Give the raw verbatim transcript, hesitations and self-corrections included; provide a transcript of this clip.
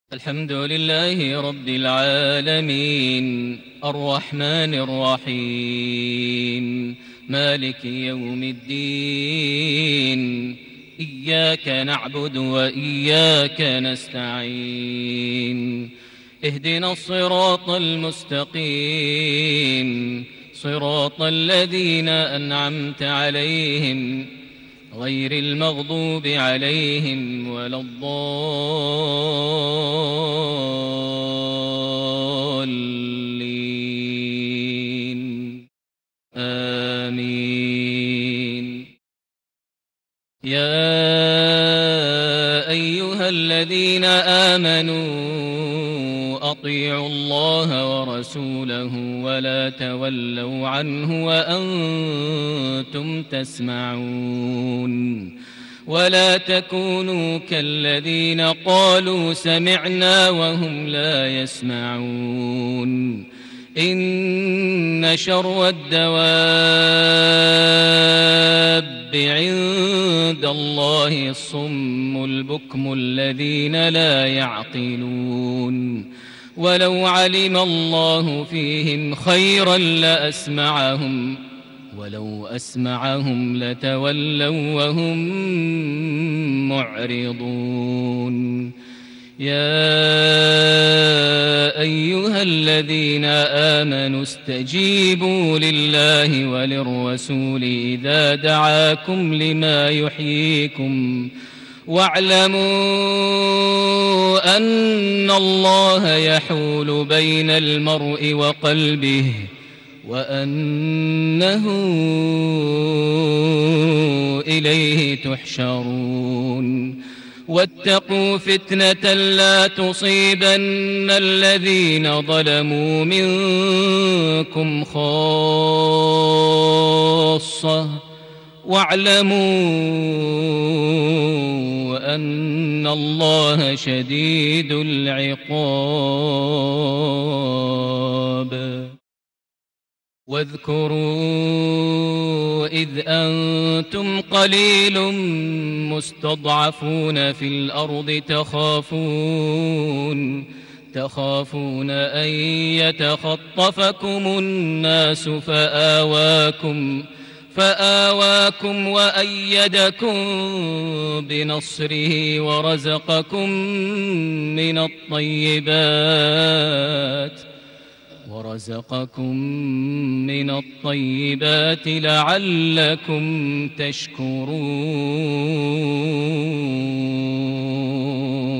الحمد لله رب العالمين الرحمن الرحيم مالك يوم الدين إياك نعبد وإياك نستعين اهدنا الصراط المستقيم صراط الذين أنعمت عليهم غير المغضوب عليهم ولا الضالين آمين. يا أيها الذين آمنوا أطيعوا الله ورسوله ولا تولوا عنه وأنتم تسمعون ولا تكونوا كالذين قالوا سمعنا وهم لا يسمعون. إن شر الدواب عند الله الصم البكم الذين لا يعقلون. ولو علم الله فيهم خيرا لأسمعهم ولو أسمعهم لتولوا وهم معرضون. يا أيها الذين آمنوا استجيبوا لله وللرسول إذا دعاكم لما يحييكم واعلموا أن الله يحول بين المرء وقلبه وأنه إليه تحشرون. واتقوا فتنة لا تصيبن الذين ظلموا منكم خاصة واعلموا أن الله شديد العقاب. واذكروا إذ أنتم قليل مستضعفون في الأرض تخافون تخافون أن يتخطفكم الناس فآواكم فآواكم وأيدكم بنصره ورزقكم من الطيبات ورزقكم من الطيبات لعلكم تشكرون.